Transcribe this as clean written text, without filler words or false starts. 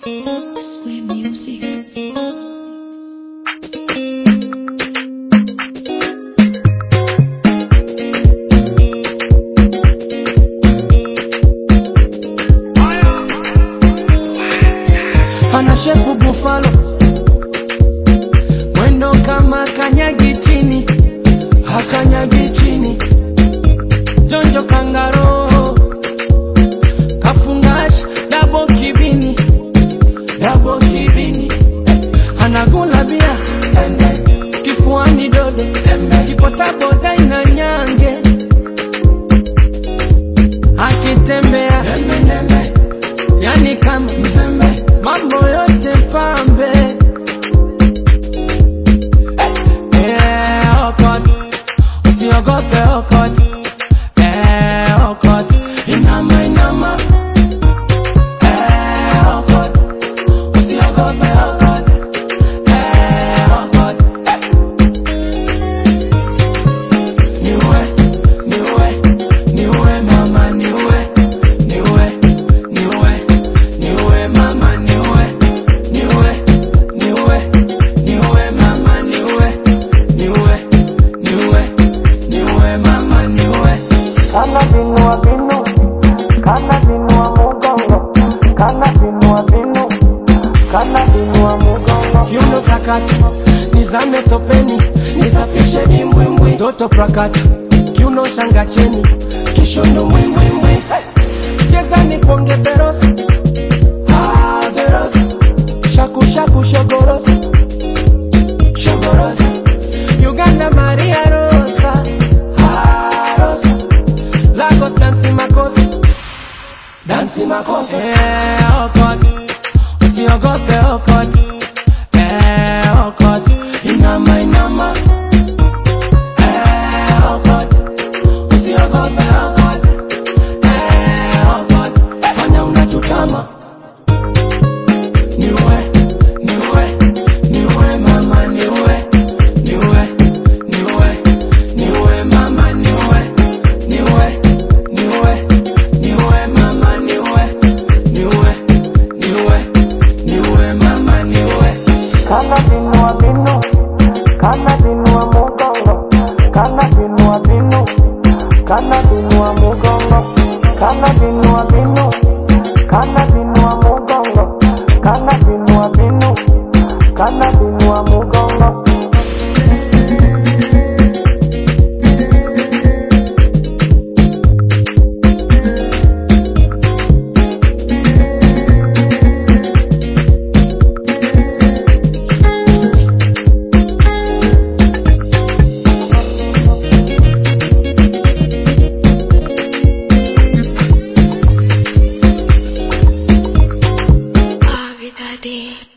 Sway music. Ana shepu buffalo, mwendo kama kanyagi chini, hakanyagi chini. Jonjo kangaro, kafungash, dabo kibini, dabo kibini. Anagula bia, kifuani dodo, kipota boda ina nyange. Akitembea, yani kama mzembe, mambo yote pambe. Okot, usiogope okot. Okot, inama inama. Okot, usiogope okot. Okot, niwe, niwe, niwe mama niwe, niwe, niwe, niwe mama niwe, niwe, niwe, niwe mama niwe, niwe, niwe, niwe mama niwe. Kana binua binu, kana binua mugongo, kana binua binu, kana binua mugongo. Kiuno sakata, nizame topeni, nisafishe dimbwimbwi. Toto prakata, kiuno shanga cheni, kishondo mwimbwimbwi. Cheza ni kuonge verosi, verosi. Shaku shaku shogorosi, shogorosi. Uganda Maria Rosa, Rosa. Lagos dansi makosi, dansi makosi. Okot, usiogope okot. Okot, inama inama. Okot, usiogope okot. Okot, fanya unachotama. Niwe, niwe, niwe mama niwe, niwe, niwe, niwe mama niwe, niwe, niwe, niwe mama niwe, niwe, niwe, niwe mama niwe. Kana binua binu, kana binua mugongo, kana binua binu, kana binua mugongo, kana binua binu, kana binua mugongo, kana binua binu, kana binua mugongo. Every day.